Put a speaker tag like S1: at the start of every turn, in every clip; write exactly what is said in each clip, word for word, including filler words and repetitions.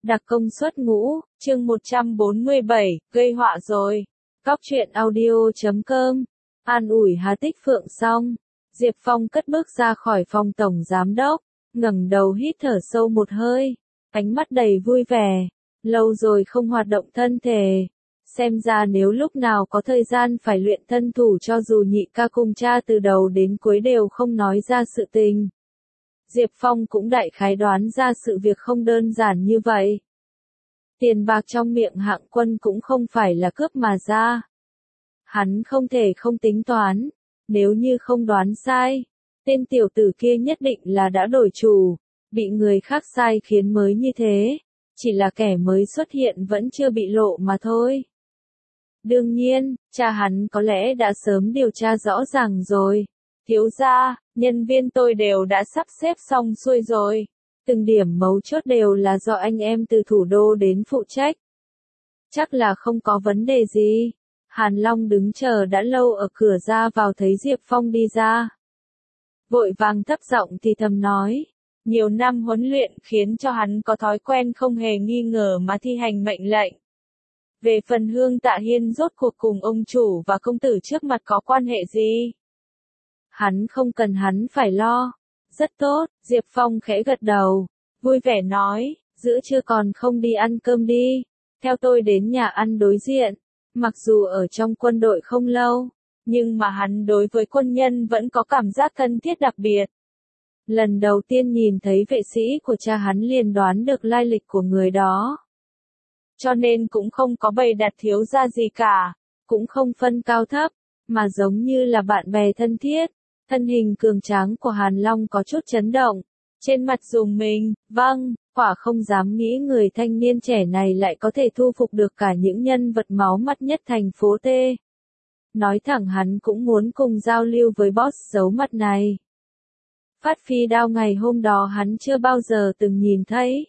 S1: Đặc công suất ngũ, chương một trăm bốn mươi bảy, gây họa rồi. Cóc truyện audio chấm com, an ủi Hà Tích Phượng xong. Diệp Phong cất bước ra khỏi phòng tổng giám đốc, ngẩng đầu hít thở sâu một hơi, ánh mắt đầy vui vẻ. Lâu rồi không hoạt động thân thể. Xem ra nếu lúc nào có thời gian phải luyện thân thủ cho dù nhị ca cùng cha từ đầu đến cuối đều không nói ra sự tình. Diệp Phong cũng đại khái đoán ra sự việc không đơn giản như vậy. Tiền bạc trong miệng Hạng Quân cũng không phải là cướp mà ra. Hắn không thể không tính toán, nếu như không đoán sai, tên tiểu tử kia nhất định là đã đổi chủ, bị người khác sai khiến mới như thế, chỉ là kẻ mới xuất hiện vẫn chưa bị lộ mà thôi. Đương nhiên, cha hắn có lẽ đã sớm điều tra rõ ràng rồi. Thiếu gia, nhân viên tôi đều đã sắp xếp xong xuôi rồi. Từng điểm mấu chốt đều là do anh em từ thủ đô đến phụ trách. Chắc là không có vấn đề gì. Hàn Long đứng chờ đã lâu ở cửa ra vào thấy Diệp Phong đi ra. Vội vàng thấp giọng thì thầm nói. Nhiều năm huấn luyện khiến cho hắn có thói quen không hề nghi ngờ mà thi hành mệnh lệnh. Về phần Hương Tạ Hiên rốt cuộc cùng ông chủ và công tử trước mặt có quan hệ gì? Hắn không cần hắn phải lo. Rất tốt, Diệp Phong khẽ gật đầu, vui vẻ nói, giữa trưa còn không đi ăn cơm đi, theo tôi đến nhà ăn đối diện. Mặc dù ở trong quân đội không lâu, nhưng mà hắn đối với quân nhân vẫn có cảm giác thân thiết đặc biệt. Lần đầu tiên nhìn thấy vệ sĩ của cha hắn liền đoán được lai lịch của người đó. Cho nên cũng không có bày đặt thiếu gia gì cả, cũng không phân cao thấp, mà giống như là bạn bè thân thiết. Thân hình cường tráng của Hàn Long có chút chấn động, trên mặt rùng mình, vâng, quả không dám nghĩ người thanh niên trẻ này lại có thể thu phục được cả những nhân vật máu mặt nhất thành phố T. Nói thẳng hắn cũng muốn cùng giao lưu với boss giấu mặt này. Phát phi đao ngày hôm đó hắn chưa bao giờ từng nhìn thấy.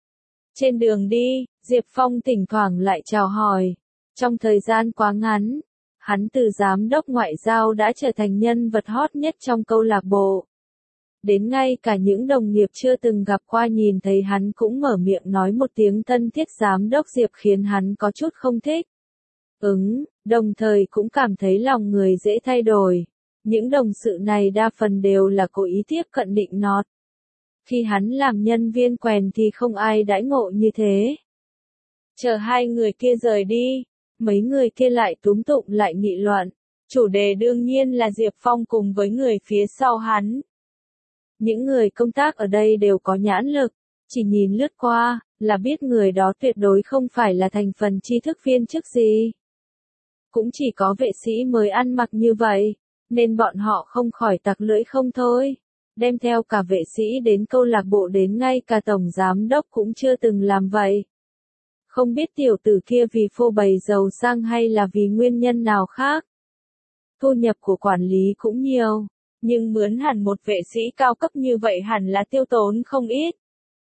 S1: Trên đường đi, Diệp Phong thỉnh thoảng lại chào hỏi. Trong thời gian quá ngắn, hắn từ giám đốc ngoại giao đã trở thành nhân vật hot nhất trong câu lạc bộ. Đến ngay cả những đồng nghiệp chưa từng gặp qua nhìn thấy hắn cũng mở miệng nói một tiếng thân thiết giám đốc Diệp khiến hắn có chút không thích. Ứng, đồng thời cũng cảm thấy lòng người dễ thay đổi. Những đồng sự này đa phần đều là cố ý tiếp cận định nọt. Khi hắn làm nhân viên quèn thì không ai đãi ngộ như thế. Chờ hai người kia rời đi, mấy người kia lại túm tụng lại nghị luận. Chủ đề đương nhiên là Diệp Phong cùng với người phía sau hắn. Những người công tác ở đây đều có nhãn lực, chỉ nhìn lướt qua, là biết người đó tuyệt đối không phải là thành phần tri thức viên chức gì. Cũng chỉ có vệ sĩ mới ăn mặc như vậy, nên bọn họ không khỏi tặc lưỡi không thôi. Đem theo cả vệ sĩ đến câu lạc bộ đến ngay cả tổng giám đốc cũng chưa từng làm vậy. Không biết tiểu tử kia vì phô bày giàu sang hay là vì nguyên nhân nào khác. Thu nhập của quản lý cũng nhiều, nhưng mướn hẳn một vệ sĩ cao cấp như vậy hẳn là tiêu tốn không ít.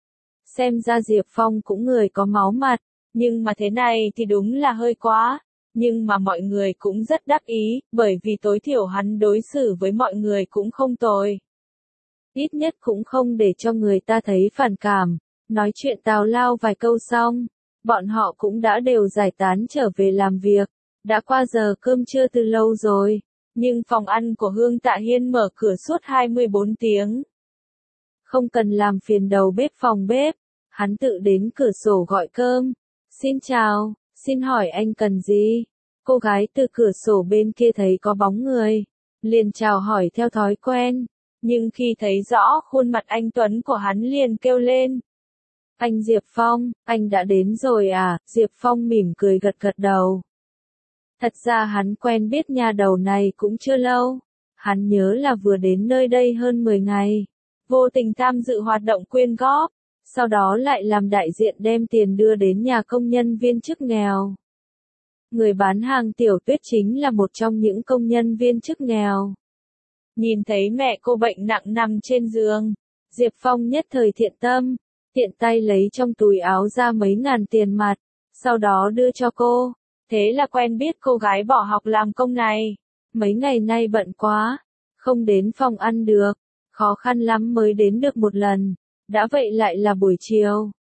S1: Xem ra Diệp Phong cũng người có máu mặt, nhưng mà thế này thì đúng là hơi quá. Nhưng mà mọi người cũng rất đắc ý, bởi vì tối thiểu hắn đối xử với mọi người cũng không tồi. Ít nhất cũng không để cho người ta thấy phản cảm. Nói chuyện tào lao vài câu xong, bọn họ cũng đã đều giải tán trở về làm việc. Đã qua giờ cơm trưa từ lâu rồi, nhưng phòng ăn của Hương Tạ Hiên mở cửa suốt hai mươi bốn tiếng. Không cần làm phiền đầu bếp phòng bếp, hắn tự đến cửa sổ gọi cơm. Xin chào, xin hỏi anh cần gì? Cô gái từ cửa sổ bên kia thấy có bóng người, liền chào hỏi theo thói quen. Nhưng khi thấy rõ khuôn mặt anh Tuấn của hắn liền kêu lên. Anh Diệp Phong, anh đã đến rồi à? Diệp Phong mỉm cười gật gật đầu. Thật ra hắn quen biết nhà đầu này cũng chưa lâu. Hắn nhớ là vừa đến nơi đây hơn mười ngày. Vô tình tham dự hoạt động quyên góp. Sau đó lại làm đại diện đem tiền đưa đến nhà công nhân viên chức nghèo. Người bán hàng Tiểu Tuyết chính là một trong những công nhân viên chức nghèo. Nhìn thấy mẹ cô bệnh nặng nằm trên giường, Diệp Phong nhất thời thiện tâm, tiện tay lấy trong túi áo ra mấy ngàn tiền mặt, sau đó đưa cho cô. Thế là quen biết cô gái bỏ học làm công này. Mấy ngày nay bận quá, không đến phòng ăn được, khó khăn lắm mới đến được một lần. Đã vậy lại là buổi chiều,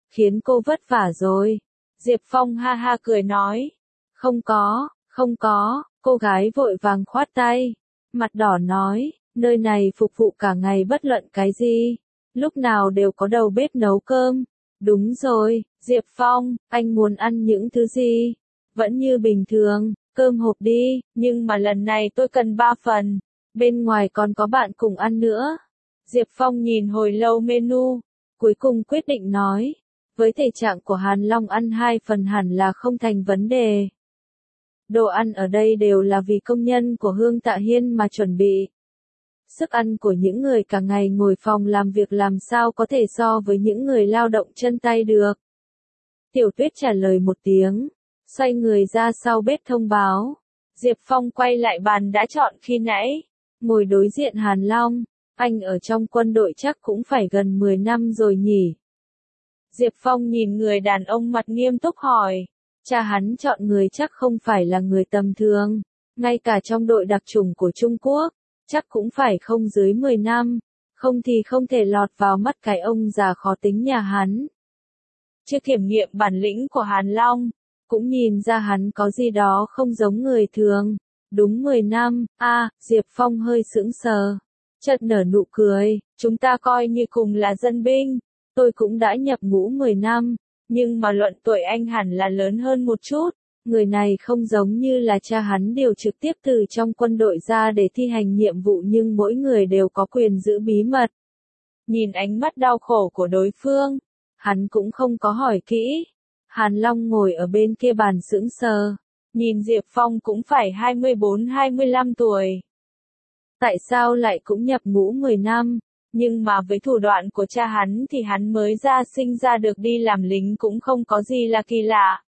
S1: khiến cô vất vả rồi. Diệp Phong ha ha cười nói. Không có, không có, cô gái vội vàng khoát tay. Mặt đỏ nói, nơi này phục vụ cả ngày bất luận cái gì. Lúc nào đều có đầu bếp nấu cơm. Đúng rồi, Diệp Phong, anh muốn ăn những thứ gì? Vẫn như bình thường, cơm hộp đi, nhưng mà lần này tôi cần ba phần. Bên ngoài còn có bạn cùng ăn nữa. Diệp Phong nhìn hồi lâu menu, cuối cùng quyết định nói. Với thể trạng của Hàn Long ăn hai phần hẳn là không thành vấn đề. Đồ ăn ở đây đều là vì công nhân của Hương Tạ Hiên mà chuẩn bị. Sức ăn của những người cả ngày ngồi phòng làm việc làm sao có thể so với những người lao động chân tay được. Tiểu Tuyết trả lời một tiếng, xoay người ra sau bếp thông báo. Diệp Phong quay lại bàn đã chọn khi nãy, ngồi đối diện Hàn Long. Anh ở trong quân đội chắc cũng phải gần mười năm rồi nhỉ. Diệp Phong nhìn người đàn ông mặt nghiêm túc hỏi. Cha hắn chọn người chắc không phải là người tầm thường. Ngay cả trong đội đặc chủng của Trung Quốc, chắc cũng phải không dưới mười năm. Không thì không thể lọt vào mắt cái ông già khó tính nhà hắn. Chưa kiểm nghiệm bản lĩnh của Hàn Long, cũng nhìn ra hắn có gì đó không giống người thường. Đúng mười năm, a à, Diệp Phong hơi sững sờ. Chợt nở nụ cười, chúng ta coi như cùng là dân binh. Tôi cũng đã nhập ngũ mười năm, nhưng mà luận tuổi anh hẳn là lớn hơn một chút. Người này không giống như là cha hắn điều trực tiếp từ trong quân đội ra để thi hành nhiệm vụ nhưng mỗi người đều có quyền giữ bí mật. Nhìn ánh mắt đau khổ của đối phương, hắn cũng không có hỏi kỹ. Hàn Long ngồi ở bên kia bàn sững sờ, nhìn Diệp Phong cũng phải hai mươi bốn hai mươi lăm tuổi. Tại sao lại cũng nhập ngũ mười năm? Nhưng mà với thủ đoạn của cha hắn thì hắn mới ra sinh ra được đi làm lính cũng không có gì là kỳ lạ.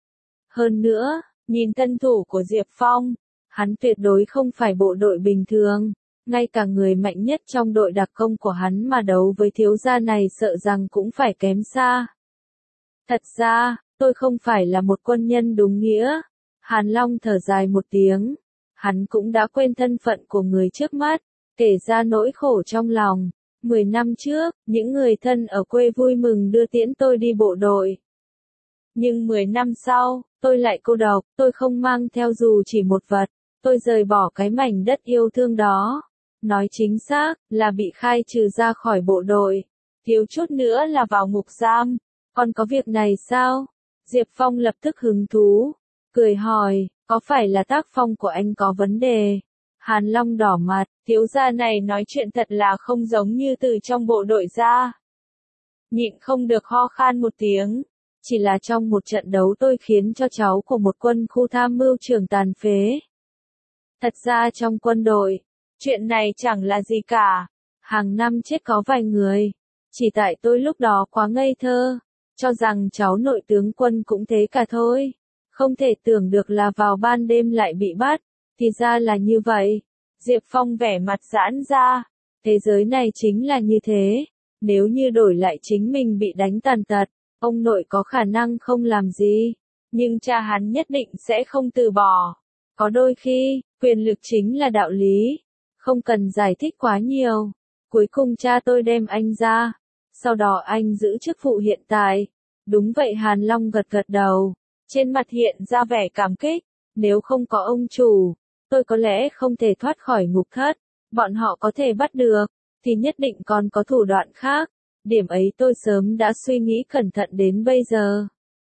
S1: Hơn nữa, nhìn thân thủ của Diệp Phong, hắn tuyệt đối không phải bộ đội bình thường. Ngay cả người mạnh nhất trong đội đặc công của hắn mà đấu với thiếu gia này sợ rằng cũng phải kém xa. Thật ra, tôi không phải là một quân nhân đúng nghĩa. Hàn Long thở dài một tiếng. Hắn cũng đã quên thân phận của người trước mắt, kể ra nỗi khổ trong lòng. Mười năm trước, những người thân ở quê vui mừng đưa tiễn tôi đi bộ đội. Nhưng mười năm sau, tôi lại cô độc, tôi không mang theo dù chỉ một vật. Tôi rời bỏ cái mảnh đất yêu thương đó. Nói chính xác, là bị khai trừ ra khỏi bộ đội. Thiếu chút nữa là vào ngục giam. Còn có việc này sao? Diệp Phong lập tức hứng thú. Cười hỏi, có phải là tác phong của anh có vấn đề? Hàn Long đỏ mặt, thiếu gia này nói chuyện thật là không giống như từ trong bộ đội ra. Nhịn không được ho khan một tiếng. Chỉ là trong một trận đấu tôi khiến cho cháu của một quân khu tham mưu trưởng tàn phế. Thật ra trong quân đội, chuyện này chẳng là gì cả. Hàng năm chết có vài người. Chỉ tại tôi lúc đó quá ngây thơ, cho rằng cháu nội tướng quân cũng thế cả thôi. Không thể tưởng được là vào ban đêm lại bị bắt. Thì ra là như vậy. Diệp Phong vẻ mặt giãn ra. Thế giới này chính là như thế. Nếu như đổi lại chính mình bị đánh tàn tật, ông nội có khả năng không làm gì. Nhưng cha hắn nhất định sẽ không từ bỏ. Có đôi khi, quyền lực chính là đạo lý. Không cần giải thích quá nhiều. Cuối cùng cha tôi đem anh ra. Sau đó anh giữ chức vụ hiện tại. Đúng vậy, Hàn Long gật gật đầu. Trên mặt hiện ra vẻ cảm kích. Nếu không có ông chủ, tôi có lẽ không thể thoát khỏi ngục thất. Bọn họ có thể bắt được, thì nhất định còn có thủ đoạn khác. Điểm ấy tôi sớm đã suy nghĩ cẩn thận đến bây giờ.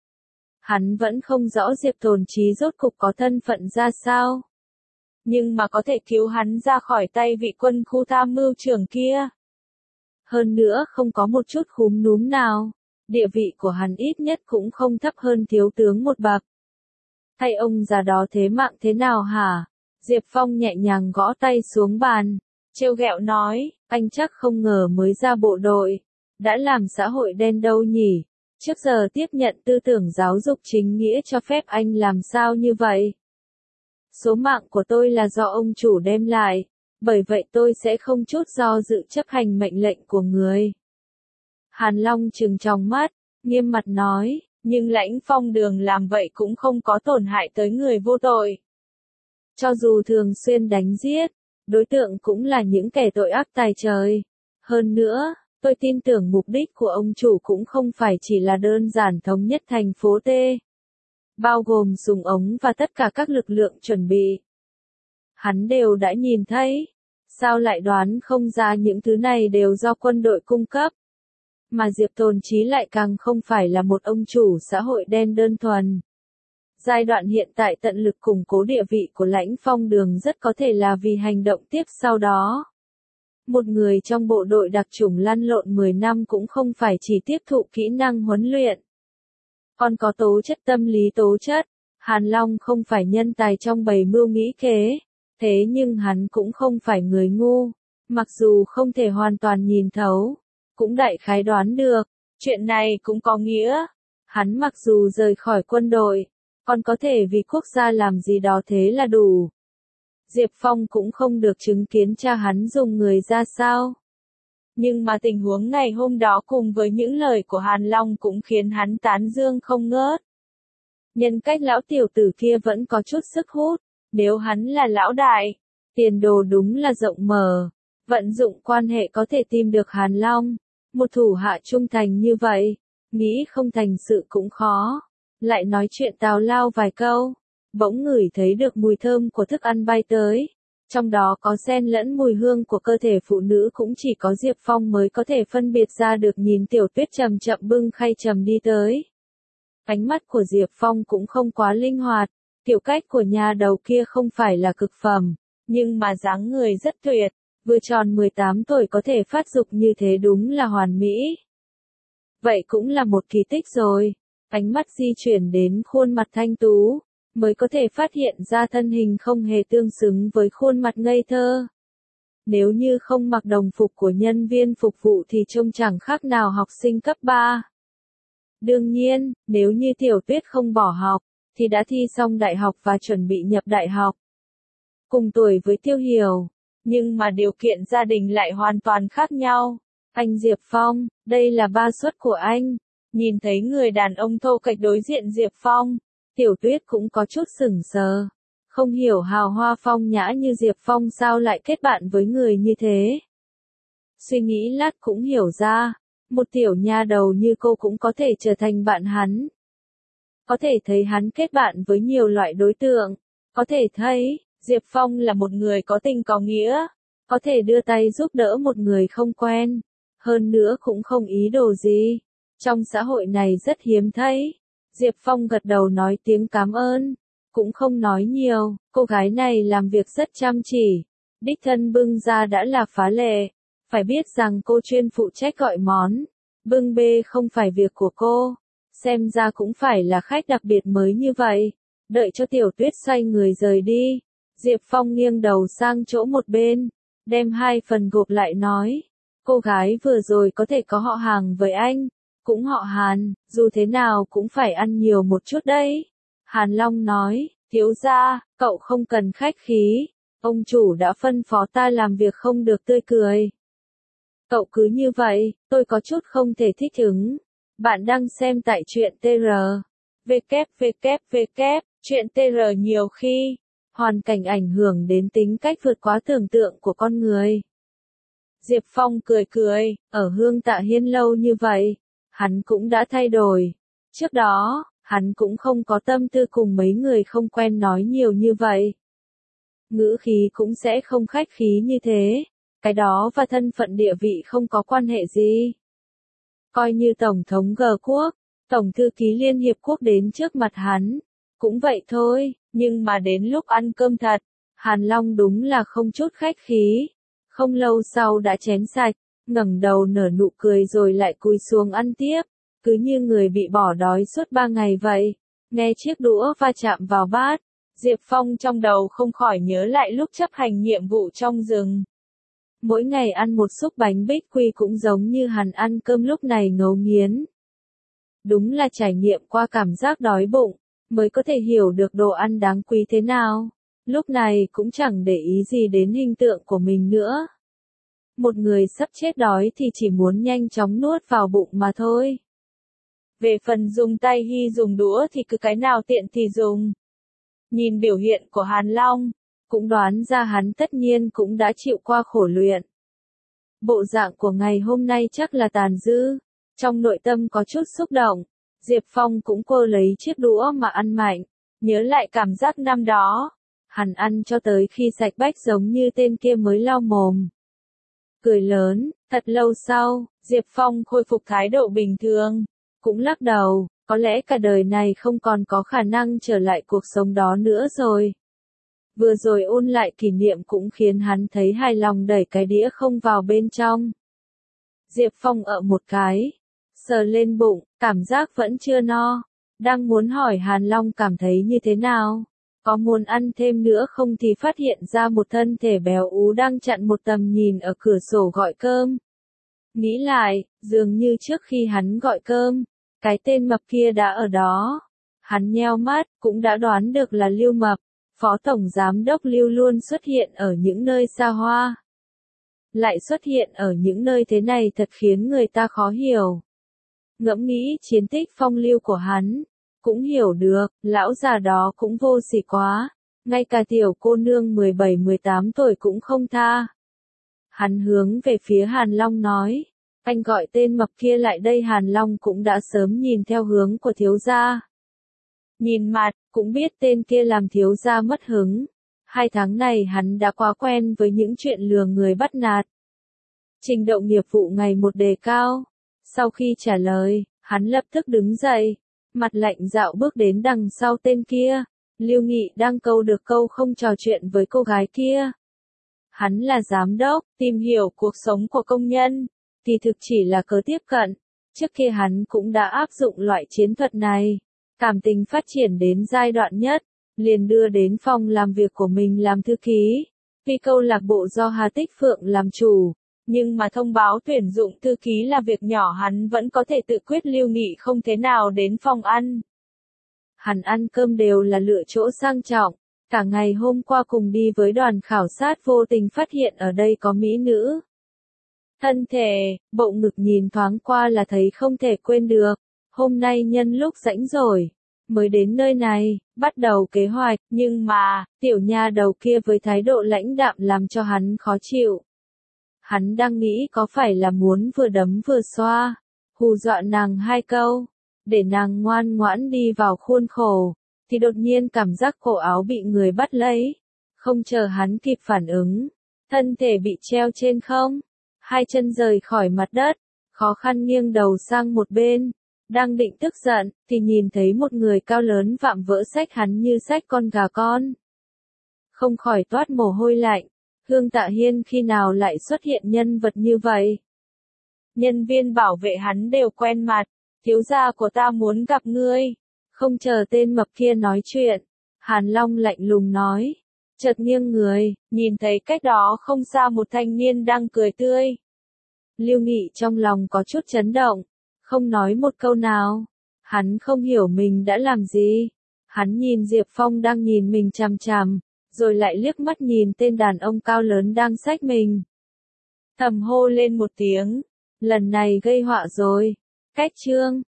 S1: Hắn vẫn không rõ Diệp Tồn Chí rốt cục có thân phận ra sao. Nhưng mà có thể cứu hắn ra khỏi tay vị quân khu tham mưu trưởng kia. Hơn nữa không có một chút khúm núm nào. Địa vị của hắn ít nhất cũng không thấp hơn thiếu tướng một bậc. Thay ông già đó thế mạng thế nào hả? Diệp Phong nhẹ nhàng gõ tay xuống bàn. Trêu ghẹo nói, anh chắc không ngờ mới ra bộ đội. Đã làm xã hội đen đâu nhỉ? Trước giờ tiếp nhận tư tưởng giáo dục chính nghĩa cho phép anh làm sao như vậy? Số mạng của tôi là do ông chủ đem lại. Bởi vậy tôi sẽ không chút do dự chấp hành mệnh lệnh của người. Hàn Long trừng tròng mắt, nghiêm mặt nói, nhưng Lãnh Phong Đường làm vậy cũng không có tổn hại tới người vô tội. Cho dù thường xuyên đánh giết, đối tượng cũng là những kẻ tội ác tày trời. Hơn nữa, Tôi tin tưởng mục đích của ông chủ cũng không phải chỉ là đơn giản thống nhất thành phố T, bao gồm súng ống và tất cả các lực lượng chuẩn bị. Hắn đều đã nhìn thấy, sao lại đoán không ra những thứ này đều do quân đội cung cấp? Mà Diệp Tồn Chí lại càng không phải là một ông chủ xã hội đen đơn thuần. Giai đoạn hiện tại tận lực củng cố địa vị của Lãnh Phong Đường rất có thể là vì hành động tiếp sau đó. Một người trong bộ đội đặc chủng lăn lộn mười năm cũng không phải chỉ tiếp thụ kỹ năng huấn luyện, còn có tố chất tâm lý tố chất. Hàn Long không phải nhân tài trong bầy mưu nghĩ kế, thế nhưng hắn cũng không phải người ngu, mặc dù không thể hoàn toàn nhìn thấu, cũng đại khái đoán được, chuyện này cũng có nghĩa, hắn mặc dù rời khỏi quân đội, còn có thể vì quốc gia làm gì đó thế là đủ. Diệp Phong cũng không được chứng kiến cha hắn dùng người ra sao. Nhưng mà tình huống ngày hôm đó cùng với những lời của Hàn Long cũng khiến hắn tán dương không ngớt. Nhân cách lão tiểu tử kia vẫn có chút sức hút, nếu hắn là lão đại, tiền đồ đúng là rộng mở, vận dụng quan hệ có thể tìm được Hàn Long, một thủ hạ trung thành như vậy, nghĩ không thành sự cũng khó. Lại nói chuyện tào lao vài câu, bỗng ngửi thấy được mùi thơm của thức ăn bay tới, trong đó có xen lẫn mùi hương của cơ thể phụ nữ cũng chỉ có Diệp Phong mới có thể phân biệt ra được. Nhìn Tiểu Tuyết chậm chậm bưng khay trầm đi tới. Ánh mắt của Diệp Phong cũng không quá linh hoạt, tiểu cách của nhà đầu kia không phải là cực phẩm, nhưng mà dáng người rất tuyệt, vừa tròn mười tám tuổi có thể phát dục như thế đúng là hoàn mỹ. Vậy cũng là một kỳ tích rồi. Ánh mắt di chuyển đến khuôn mặt thanh tú, mới có thể phát hiện ra thân hình không hề tương xứng với khuôn mặt ngây thơ. Nếu như không mặc đồng phục của nhân viên phục vụ thì trông chẳng khác nào học sinh cấp ba. Đương nhiên, nếu như Tiểu Tuyết không bỏ học, thì đã thi xong đại học và chuẩn bị nhập đại học. Cùng tuổi với Tiêu Hiểu, nhưng mà điều kiện gia đình lại hoàn toàn khác nhau. Anh Diệp Phong, đây là ba suất của anh. Nhìn thấy người đàn ông thô kệch đối diện Diệp Phong, Tiểu Tuyết cũng có chút sửng sờ. Không hiểu hào hoa phong nhã như Diệp Phong sao lại kết bạn với người như thế. Suy nghĩ lát cũng hiểu ra, một tiểu nha đầu như cô cũng có thể trở thành bạn hắn. Có thể thấy hắn kết bạn với nhiều loại đối tượng, có thể thấy, Diệp Phong là một người có tình có nghĩa, có thể đưa tay giúp đỡ một người không quen, hơn nữa cũng không ý đồ gì. Trong xã hội này rất hiếm thấy. Diệp Phong gật đầu nói tiếng cảm ơn, cũng không nói nhiều, cô gái này làm việc rất chăm chỉ, đích thân bưng ra đã là phá lệ, phải biết rằng cô chuyên phụ trách gọi món, bưng bê không phải việc của cô, xem ra cũng phải là khách đặc biệt mới như vậy. Đợi cho Tiểu Tuyết xoay người rời đi, Diệp Phong nghiêng đầu sang chỗ một bên, đem hai phần gộp lại nói, cô gái vừa rồi có thể có họ hàng với anh, cũng họ Hàn, dù thế nào cũng phải ăn nhiều một chút đấy. Hàn Long nói, thiếu gia, cậu không cần khách khí, ông chủ đã phân phó ta làm việc không được tươi cười. Cậu cứ như vậy, tôi có chút không thể thích ứng. Bạn đang xem tại truyện tê rờ. vê kép vê kép vê kép, truyện tê rờ nhiều khi, hoàn cảnh ảnh hưởng đến tính cách vượt quá tưởng tượng của con người. Diệp Phong cười cười, ở Hương Tạ Hiên lâu như vậy, hắn cũng đã thay đổi. Trước đó, hắn cũng không có tâm tư cùng mấy người không quen nói nhiều như vậy. Ngữ khí cũng sẽ không khách khí như thế, cái đó và thân phận địa vị không có quan hệ gì. Coi như Tổng thống G quốc, Tổng thư ký Liên Hiệp Quốc đến trước mặt hắn, cũng vậy thôi, nhưng mà đến lúc ăn cơm thật, Hàn Long đúng là không chút khách khí. Không lâu sau đã chén sạch, ngẩng đầu nở nụ cười rồi lại cúi xuống ăn tiếp, cứ như người bị bỏ đói suốt ba ngày vậy. Nghe chiếc đũa va chạm vào bát, Diệp Phong trong đầu không khỏi nhớ lại lúc chấp hành nhiệm vụ trong rừng. Mỗi ngày ăn một xúc bánh bích quy cũng giống như hắn ăn cơm lúc này ngấu nghiến. Đúng là trải nghiệm qua cảm giác đói bụng, mới có thể hiểu được đồ ăn đáng quý thế nào. Lúc này cũng chẳng để ý gì đến hình tượng của mình nữa. Một người sắp chết đói thì chỉ muốn nhanh chóng nuốt vào bụng mà thôi. Về phần dùng tay hay dùng đũa thì cứ cái nào tiện thì dùng. Nhìn biểu hiện của Hàn Long, cũng đoán ra hắn tất nhiên cũng đã chịu qua khổ luyện. bộ dạng của ngày hôm nay chắc là tàn dư. Trong nội tâm có chút xúc động, Diệp Phong cũng quơ lấy chiếc đũa mà ăn mạnh, nhớ lại cảm giác năm đó. Hắn ăn cho tới khi sạch bách giống như tên kia mới lau mồm. Cười lớn, thật lâu sau, Diệp Phong khôi phục thái độ bình thường, cũng lắc đầu, có lẽ cả đời này không còn có khả năng trở lại cuộc sống đó nữa rồi. Vừa rồi ôn lại kỷ niệm cũng khiến hắn thấy hài lòng đẩy cái đĩa không vào bên trong. Diệp Phong ợ một cái, sờ lên bụng, cảm giác vẫn chưa no, đang muốn hỏi Hàn Long cảm thấy như thế nào, có muốn ăn thêm nữa không thì phát hiện ra một thân thể béo ú đang chặn một tầm nhìn ở cửa sổ gọi cơm. Nghĩ lại, dường như trước khi hắn gọi cơm, cái tên mập kia đã ở đó. Hắn nheo mắt, cũng đã đoán được là Lưu Mập, phó tổng giám đốc Lưu luôn xuất hiện ở những nơi xa hoa. Lại xuất hiện ở những nơi thế này thật khiến người ta khó hiểu. Ngẫm nghĩ chiến tích phong lưu của hắn, cũng hiểu được, lão già đó cũng vô sỉ quá, ngay cả tiểu cô nương mười bảy mười tám tuổi cũng không tha. Hắn hướng về phía Hàn Long nói, anh gọi tên mập kia lại đây. Hàn Long cũng đã sớm nhìn theo hướng của thiếu gia. Nhìn mặt, cũng biết tên kia làm thiếu gia mất hứng. Hai tháng này hắn đã quá quen với những chuyện lừa người bắt nạt. Trình độ nghiệp vụ ngày một đề cao. Sau khi trả lời, hắn lập tức đứng dậy, mặt lạnh dạo bước đến đằng sau tên kia. Lưu Nghị đang câu được câu không trò chuyện với cô gái kia. Hắn là giám đốc, tìm hiểu cuộc sống của công nhân, thì thực chỉ là cớ tiếp cận. Trước kia hắn cũng đã áp dụng loại chiến thuật này. Cảm tình phát triển đến giai đoạn nhất, liền đưa đến phòng làm việc của mình làm thư ký. Tuy câu lạc bộ do Hà Tích Phượng làm chủ, nhưng mà thông báo tuyển dụng thư ký là việc nhỏ hắn vẫn có thể tự quyết. Lưu Nghị không thế nào đến phòng ăn. Hắn ăn cơm đều là lựa chỗ sang trọng. Cả ngày hôm qua cùng đi với đoàn khảo sát vô tình phát hiện ở đây có mỹ nữ. Thân thể, bộ ngực nhìn thoáng qua là thấy không thể quên được. Hôm nay nhân lúc rảnh rồi, mới đến nơi này, bắt đầu kế hoạch, nhưng mà, tiểu nha đầu kia với thái độ lãnh đạm làm cho hắn khó chịu. Hắn đang nghĩ có phải là muốn vừa đấm vừa xoa, hù dọa nàng hai câu, để nàng ngoan ngoãn đi vào khuôn khổ, thì đột nhiên cảm giác cổ áo bị người bắt lấy. Không chờ hắn kịp phản ứng, thân thể bị treo trên không, hai chân rời khỏi mặt đất, khó khăn nghiêng đầu sang một bên. Đang định tức giận, thì nhìn thấy một người cao lớn vạm vỡ xách hắn như xách con gà con. Không khỏi toát mồ hôi lạnh, Hương Tạ Hiên khi nào lại xuất hiện nhân vật như vậy? Nhân viên bảo vệ hắn đều quen mặt, thiếu gia của ta muốn gặp ngươi. Không chờ tên mập kia nói chuyện, Hàn Long lạnh lùng nói, chợt nghiêng người, nhìn thấy cách đó không xa một thanh niên đang cười tươi. Lưu Nghị trong lòng có chút chấn động. Không nói một câu nào. Hắn không hiểu mình đã làm gì. Hắn nhìn Diệp Phong đang nhìn mình chằm chằm, rồi lại liếc mắt nhìn tên đàn ông cao lớn đang xách mình. Thầm hô lên một tiếng. Lần này gây họa rồi. Cách chương.